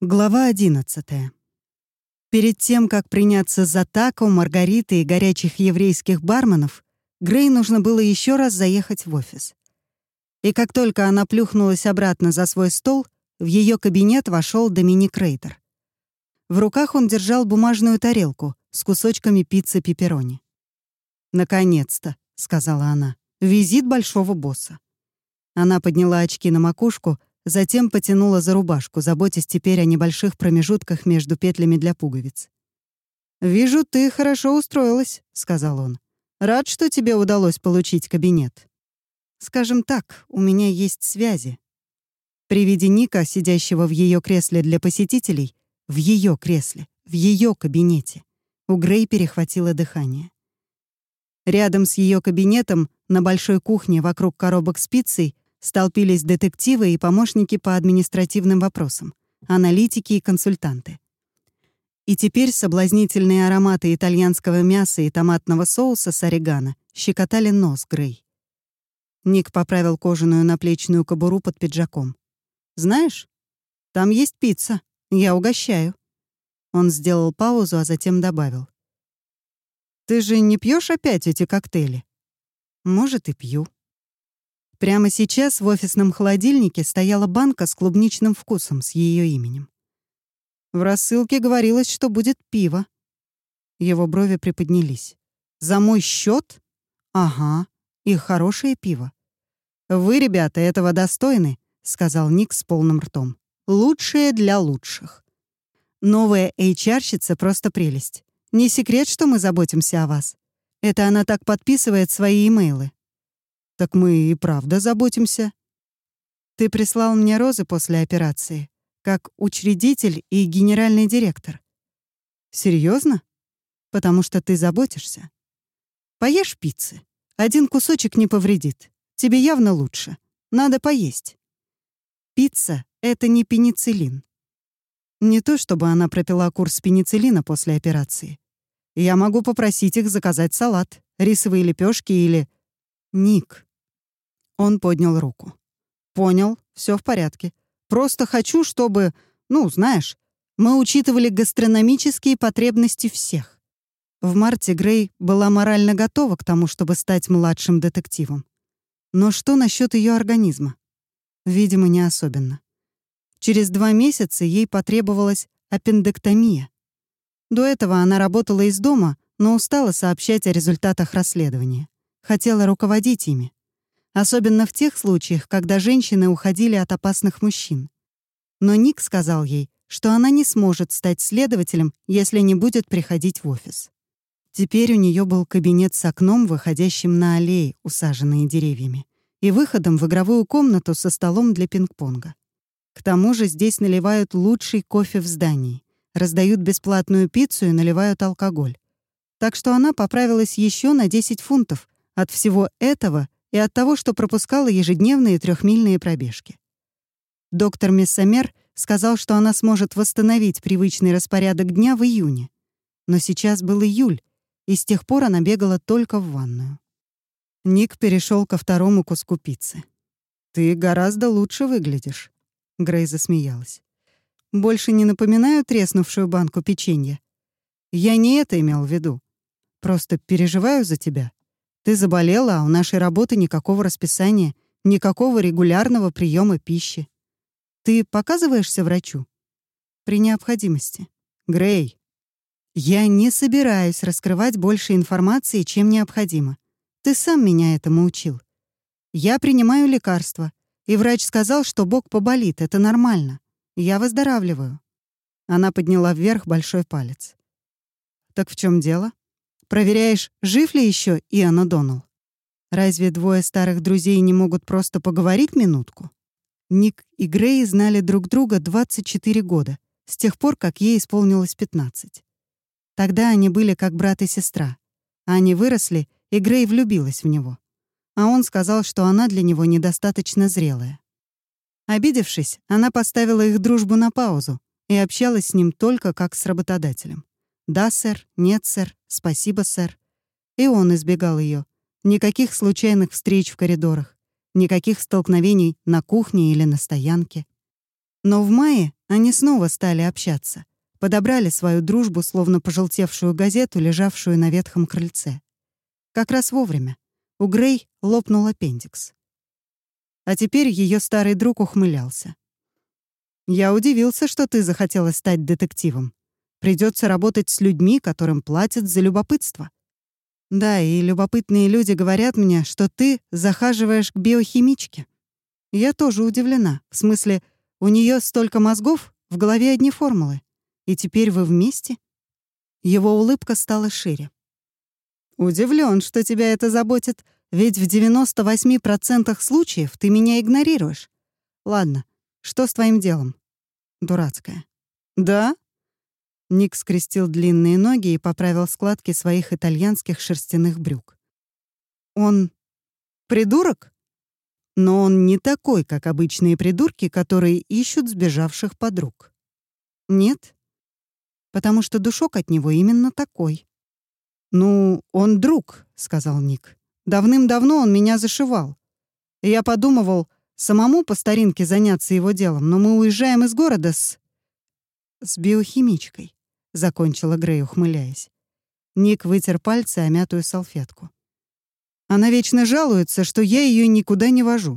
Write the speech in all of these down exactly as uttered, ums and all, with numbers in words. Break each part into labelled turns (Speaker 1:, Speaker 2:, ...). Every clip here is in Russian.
Speaker 1: Глава одиннадцатая. Перед тем, как приняться за тако, Маргариты и горячих еврейских барменов, Грей нужно было еще раз заехать в офис. И как только она плюхнулась обратно за свой стол, в ее кабинет вошел Доминик Рейдер. В руках он держал бумажную тарелку с кусочками пиццы пепперони. «Наконец-то», — сказала она, — «визит большого босса». Она подняла очки на макушку, затем потянула за рубашку, заботясь теперь о небольших промежутках между петлями для пуговиц. «Вижу, ты хорошо устроилась», — сказал он. «Рад, что тебе удалось получить кабинет. Скажем так, у меня есть связи». При виде Ника, сидящего в ее кресле для посетителей, в ее кресле, в ее кабинете, у Грей перехватило дыхание. Рядом с ее кабинетом, на большой кухне вокруг коробок с пиццей, столпились детективы и помощники по административным вопросам, аналитики и консультанты. И теперь соблазнительные ароматы итальянского мяса и томатного соуса с орегано щекотали нос Грей. Ник поправил кожаную наплечную кобуру под пиджаком. «Знаешь, там есть пицца. Я угощаю». Он сделал паузу, а затем добавил. «Ты же не пьешь опять эти коктейли?» «Может, и пью». Прямо сейчас в офисном холодильнике стояла банка с клубничным вкусом с ее именем. В рассылке говорилось, что будет пиво. Его брови приподнялись. «За мой счет? Ага, и хорошее пиво». «Вы, ребята, этого достойны», — сказал Ник с полным ртом. «Лучшее для лучших». Новая эйч ар-щица просто прелесть. Не секрет, что мы заботимся о вас. Это она так подписывает свои имейлы. «Так мы и правда заботимся». «Ты прислал мне розы после операции, как учредитель и генеральный директор». «Серьезно? Потому что ты заботишься. Поешь пиццы. Один кусочек не повредит. Тебе явно лучше. Надо поесть». Пицца — это не пенициллин. Не то чтобы она пропила курс пенициллина после операции. Я могу попросить их заказать салат, рисовые лепешки или... «Ник». Он поднял руку. «Понял, все в порядке. Просто хочу, чтобы, ну, знаешь, мы учитывали гастрономические потребности всех». В марте Грей была морально готова к тому, чтобы стать младшим детективом. Но что насчет ее организма? Видимо, не особенно. Через два месяца ей потребовалась аппендэктомия. До этого она работала из дома, но устала сообщать о результатах расследования. Хотела руководить ими. Особенно в тех случаях, когда женщины уходили от опасных мужчин. Но Ник сказал ей, что она не сможет стать следователем, если не будет приходить в офис. Теперь у нее был кабинет с окном, выходящим на аллеи, усаженные деревьями, и выходом в игровую комнату со столом для пинг-понга. К тому же здесь наливают лучший кофе в здании, раздают бесплатную пиццу и наливают алкоголь. Так что она поправилась еще на десять фунтов от всего этого и от того, что пропускала ежедневные трехмильные пробежки. Доктор Мессамер сказал, что она сможет восстановить привычный распорядок дня в июне. Но сейчас был июль, и с тех пор она бегала только в ванную. Ник перешел ко второму куску пиццы. «Ты гораздо лучше выглядишь», — Грей засмеялась. «Больше не напоминаю треснувшую банку печенья. Я не это имел в виду. Просто переживаю за тебя. Ты заболела, а у нашей работы никакого расписания, никакого регулярного приема пищи. Ты показываешься врачу?» «При необходимости». «Грей, я не собираюсь раскрывать больше информации, чем необходимо. Ты сам меня этому учил. Я принимаю лекарства, и врач сказал, что бок поболит, это нормально. Я выздоравливаю». Она подняла вверх большой палец. «Так в чем дело? Проверяешь, жив ли еще Иоанн О'Доннелл? Разве двое старых друзей не могут просто поговорить минутку?» Ник и Грей знали друг друга двадцать четыре года, с тех пор, как ей исполнилось пятнадцать. Тогда они были как брат и сестра. Они выросли, и Грей влюбилась в него. А он сказал, что она для него недостаточно зрелая. Обидевшись, она поставила их дружбу на паузу и общалась с ним только как с работодателем. «Да, сэр», «Нет, сэр», «Спасибо, сэр». И он избегал ее. Никаких случайных встреч в коридорах, никаких столкновений на кухне или на стоянке. Но в мае они снова стали общаться, подобрали свою дружбу, словно пожелтевшую газету, лежавшую на ветхом крыльце. Как раз вовремя. У Грей лопнул аппендикс. А теперь ее старый друг ухмылялся. «Я удивился, что ты захотела стать детективом. Придется работать с людьми, которым платят за любопытство. Да, и любопытные люди говорят мне, что ты захаживаешь к биохимичке. Я тоже удивлена. В смысле, у нее столько мозгов, в голове одни формулы. И теперь вы вместе?» Его улыбка стала шире. «Удивлен, что тебя это заботит, ведь в девяноста восьми процентах случаев ты меня игнорируешь. Ладно, что с твоим делом?» «Дурацкое». «Да?» Ник скрестил длинные ноги и поправил складки своих итальянских шерстяных брюк. «Он придурок? Но он не такой, как обычные придурки, которые ищут сбежавших подруг. Нет, потому что душок от него именно такой». «Ну, он друг», — сказал Ник. «Давным-давно он меня зашивал. И я подумывал самому по старинке заняться его делом, но мы уезжаем из города с... с биохимичкой», — закончила Грей, ухмыляясь. Ник вытер пальцы о мятую салфетку. «Она вечно жалуется, что я ее никуда не вожу.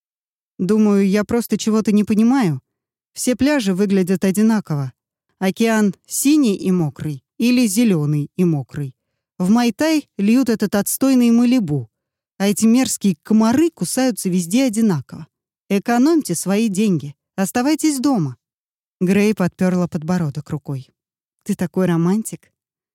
Speaker 1: Думаю, я просто чего-то не понимаю. Все пляжи выглядят одинаково. Океан синий и мокрый или зеленый и мокрый. В Майтай льют этот отстойный Малибу, а эти мерзкие комары кусаются везде одинаково. Экономьте свои деньги, оставайтесь дома». Грей подперла подбородок рукой. «Ты такой романтик.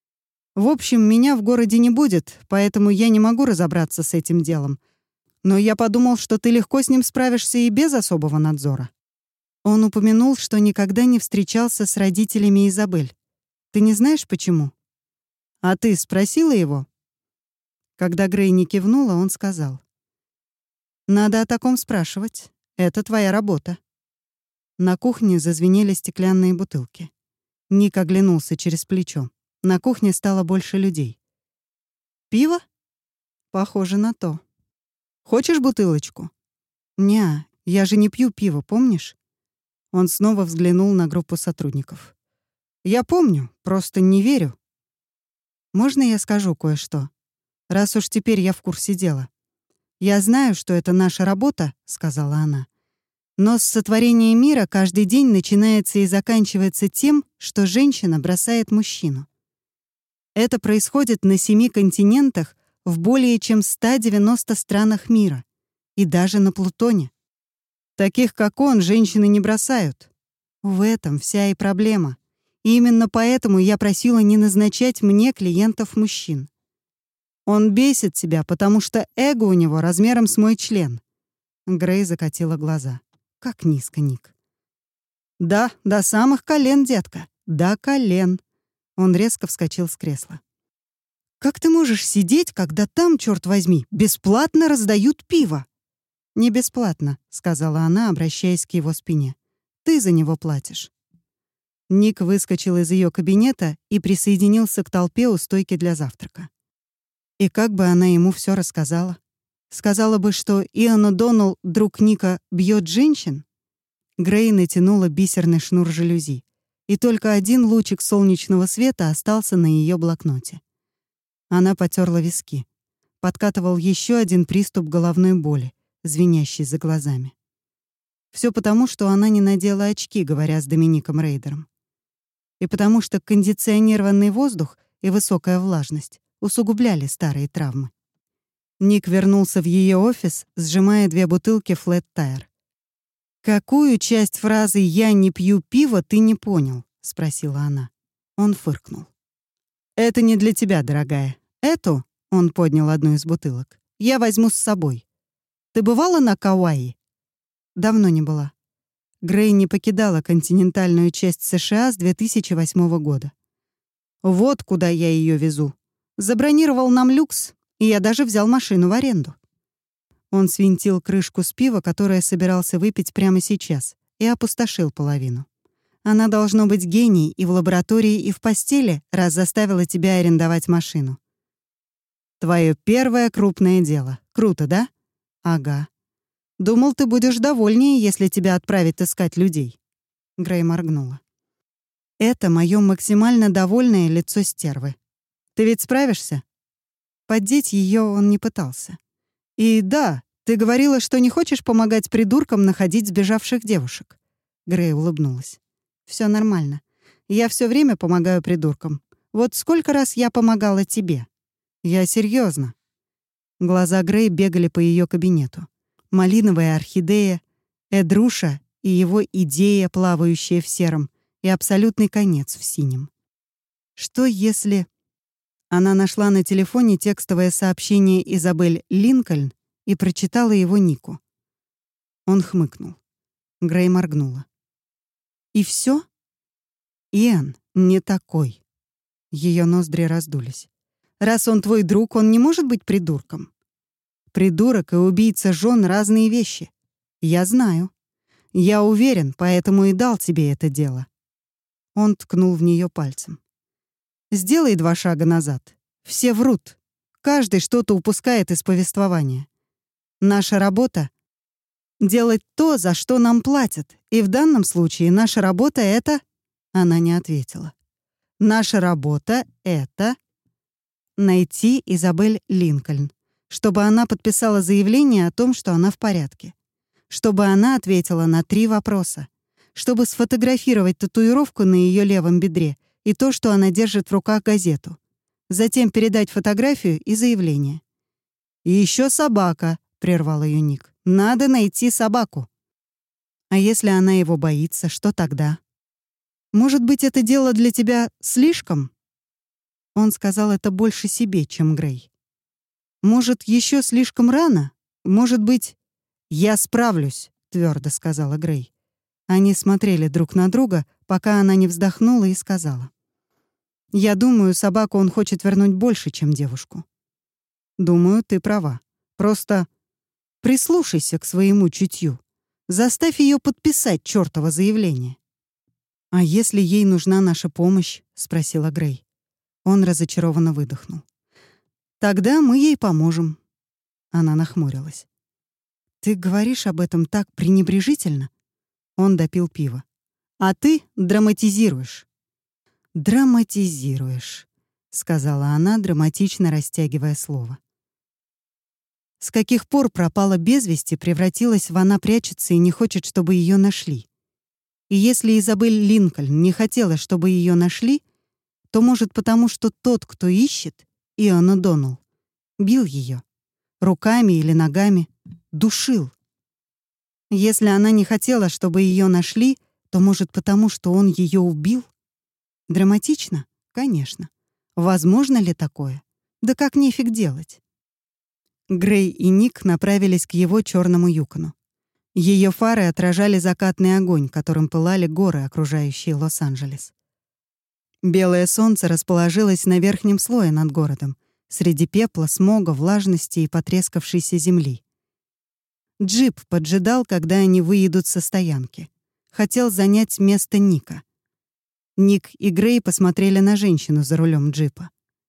Speaker 1: В общем, меня в городе не будет, поэтому я не могу разобраться с этим делом. Но я подумал, что ты легко с ним справишься и без особого надзора». Он упомянул, что никогда не встречался с родителями Изабель. «Ты не знаешь, почему?» «А ты спросила его?» Когда Грей не кивнула, он сказал: «Надо о таком спрашивать. Это твоя работа». На кухне зазвенели стеклянные бутылки. Ник оглянулся через плечо. На кухне стало больше людей. «Пиво?» «Похоже на то. Хочешь бутылочку?» «Не, я же не пью пиво, помнишь?» Он снова взглянул на группу сотрудников. «Я помню, просто не верю. Можно я скажу кое-что? Раз уж теперь я в курсе дела. Я знаю, что это наша работа», — сказала она. «Но с сотворения мира каждый день начинается и заканчивается тем, что женщина бросает мужчину. Это происходит на семи континентах в более чем ста девяноста странах мира. И даже на Плутоне. Таких, как он, женщины не бросают. В этом вся и проблема. И именно поэтому я просила не назначать мне клиентов-мужчин. Он бесит себя, потому что эго у него размером с мой член». Грей закатила глаза. «Как низко, Ник». «Да, до самых колен, детка. До колен». Он резко вскочил с кресла. «Как ты можешь сидеть, когда там, черт возьми, бесплатно раздают пиво?» «Не бесплатно», — сказала она, обращаясь к его спине. «Ты за него платишь». Ник выскочил из ее кабинета и присоединился к толпе у стойки для завтрака. И как бы она ему все рассказала? Сказала бы, что Иоанн О'Доннелл, друг Ника, бьет женщин? Грей натянула бисерный шнур жалюзи, и только один лучик солнечного света остался на ее блокноте. Она потерла виски. Подкатывал еще один приступ головной боли, звенящий за глазами. Все потому, что она не надела очки, говоря с Домиником Рейдером. И потому что кондиционированный воздух и высокая влажность усугубляли старые травмы. Ник вернулся в ее офис, сжимая две бутылки Flat Tire. «Какую часть фразы «я не пью пиво» ты не понял?» — спросила она. Он фыркнул. «Это не для тебя, дорогая. Эту, — он поднял одну из бутылок, — я возьму с собой. Ты бывала на Кауаи?» «Давно не была». Грей не покидала континентальную часть США с две тысячи восьмого года. «Вот куда я ее везу. Забронировал нам люкс, и я даже взял машину в аренду». Он свинтил крышку с пива, которое собирался выпить прямо сейчас, и опустошил половину. «Она должно быть гений и в лаборатории, и в постели, раз заставила тебя арендовать машину». «Твое первое крупное дело. Круто, да?» «Ага. Думал, ты будешь довольнее, если тебя отправят искать людей. Грей моргнула. «Это моё максимально довольное лицо стервы. Ты ведь справишься?» Поддеть её он не пытался. «И да, ты говорила, что не хочешь помогать придуркам находить сбежавших девушек». Грей улыбнулась. «Всё нормально. Я всё время помогаю придуркам. Вот сколько раз я помогала тебе?» «Я серьёзно». Глаза Грей бегали по её кабинету. Малиновая орхидея, Эдруша и его идея, плавающая в сером, и абсолютный конец в синем. Что если... Она нашла на телефоне текстовое сообщение Изабель Линкольн и прочитала его Нику. Он хмыкнул. Грей моргнула. «И всё? Иэн не такой». Ее ноздри раздулись. «Раз он твой друг, он не может быть придурком. Придурок и убийца жен — разные вещи. Я знаю. Я уверен, поэтому и дал тебе это дело». Он ткнул в нее пальцем. «Сделай два шага назад. Все врут. Каждый что-то упускает из повествования. Наша работа — делать то, за что нам платят. И в данном случае наша работа — это...» Она не ответила. «Наша работа — это...» найти Изабель Линкольн, чтобы она подписала заявление о том, что она в порядке. Чтобы она ответила на три вопроса. Чтобы сфотографировать татуировку на ее левом бедре и то, что она держит в руках газету. Затем передать фотографию и заявление. «И еще собака», — прервал ее Ник. «Надо найти собаку». «А если она его боится, что тогда?» «Может быть, это дело для тебя слишком?» Он сказал это больше себе, чем Грей. «Может, еще слишком рано? Может быть...» «Я справлюсь», — твердо сказала Грей. Они смотрели друг на друга, пока она не вздохнула и сказала. «Я думаю, собаку он хочет вернуть больше, чем девушку». «Думаю, ты права. Просто прислушайся к своему чутью. Заставь ее подписать чёртово заявление». «А если ей нужна наша помощь?» — спросила Грей. Он разочарованно выдохнул. «Тогда мы ей поможем». Она нахмурилась. «Ты говоришь об этом так пренебрежительно?» Он допил пиво. «А ты драматизируешь». «Драматизируешь», — сказала она, драматично растягивая слово. «С каких пор пропала без вести, превратилась в «она прячется и не хочет, чтобы ее нашли». И если Изабель Линкольн не хотела, чтобы ее нашли, то, может, потому что тот, кто ищет, Иоанн О'Доннелл, бил ее руками или ногами, душил. Если она не хотела, чтобы ее нашли, то, может, потому что он ее убил? Драматично? Конечно. Возможно ли такое? Да как нефиг делать? Грей и Ник направились к его черному юкону. Ее фары отражали закатный огонь, которым пылали горы, окружающие Лос-Анджелес. Белое солнце расположилось на верхнем слое над городом, среди пепла, смога, влажности и потрескавшейся земли. Джип поджидал, когда они выедут со стоянки. Хотел занять место Ника. Ник и Грей посмотрели на женщину за рулем джипа.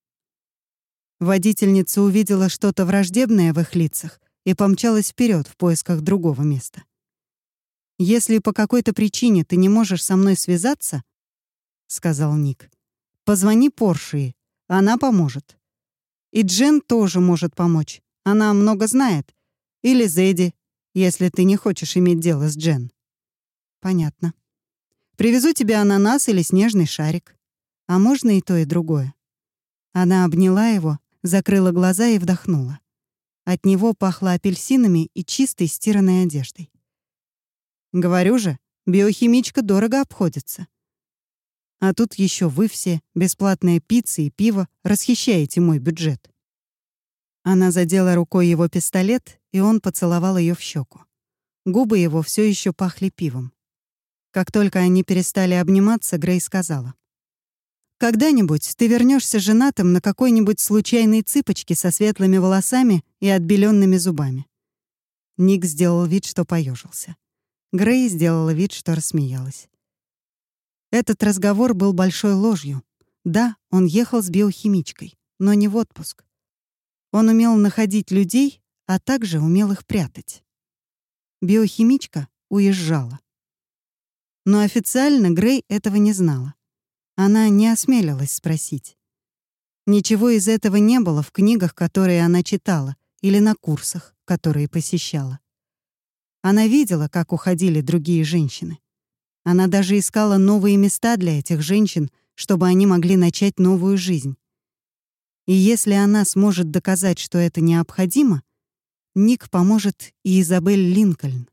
Speaker 1: Водительница увидела что-то враждебное в их лицах и помчалась вперед в поисках другого места. «Если по какой-то причине ты не можешь со мной связаться, — сказал Ник, — позвони Порши, она поможет. И Джен тоже может помочь, она много знает. Или Зэдди, если ты не хочешь иметь дело с Джен». «Понятно. Привезу тебе ананас или снежный шарик. А можно и то, и другое». Она обняла его, закрыла глаза и вдохнула. От него пахло апельсинами и чистой стиранной одеждой. «Говорю же, биохимичка дорого обходится. А тут еще вы все, бесплатная пицца и пиво, расхищаете мой бюджет». Она задела рукой его пистолет, и он поцеловал ее в щеку. Губы его все еще пахли пивом. Как только они перестали обниматься, Грей сказала: «Когда-нибудь ты вернешься женатым на какой-нибудь случайной цыпочке со светлыми волосами и отбеленными зубами». Ник сделал вид, что поежился. Грей сделала вид, что рассмеялась. Этот разговор был большой ложью. Да, он ехал с биохимичкой, но не в отпуск. Он умел находить людей, а также умел их прятать. Биохимичка уезжала. Но официально Грей этого не знала. Она не осмелилась спросить. Ничего из этого не было в книгах, которые она читала, или на курсах, которые посещала. Она видела, как уходили другие женщины. Она даже искала новые места для этих женщин, чтобы они могли начать новую жизнь. И если она сможет доказать, что это необходимо, Ник поможет и Изабель Линкольн.